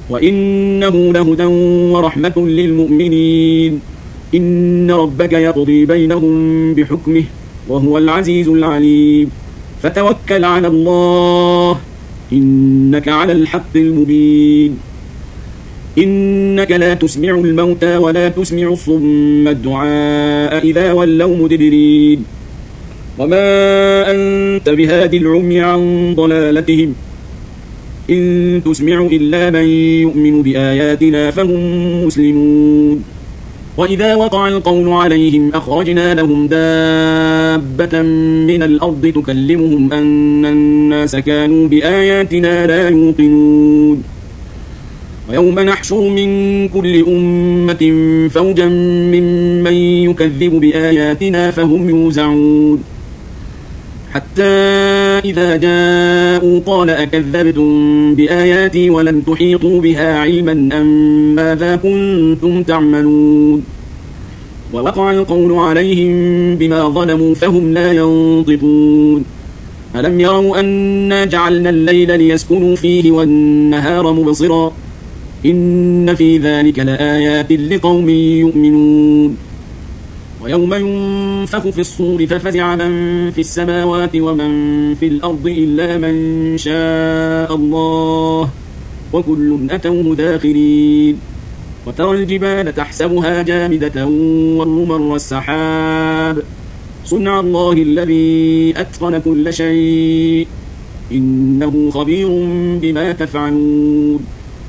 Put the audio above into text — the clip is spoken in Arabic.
وإنه لهدى ورحمة للمؤمنين. إن ربك يقضي بينهم بحكمه وهو العزيز العليم. فتوكل على الله إنك على الحق المبين. إنك لا تسمع الموتى ولا تسمع الصم الدعاء إذا ولوا مدبرين. وما أنت بهاد العمي عن ضلالتهم إن تسمع إلا من يؤمن بآياتنا فهم مسلمون. وإذا وقع القول عليهم أخرجنا لهم دابة من الأرض تكلمهم أن الناس كانوا بآياتنا لا يوقنون. ويوم نحشر من كل أمة فوجا ممن يكذب بآياتنا فهم يوزعون. حتى إذا جاءوا قال أكذبتم بآياتي ولم تحيطوا بها علما أم ماذا كنتم تعملون. ووقع القول عليهم بما ظلموا فهم لا ينطقون. ألم يروا أنا جعلنا الليل ليسكنوا فيه والنهار مبصرا إن في ذلك لآيات لقوم يؤمنون. ويوم ينفخ في الصور ففزع من في السماوات ومن في الأرض إلا من شاء الله وكل أتوه داخرين. وترى الجبال تحسبها جامدة والرمر السحاب صنع الله الذي أتقن كل شيء إنه خبير بما تفعلون.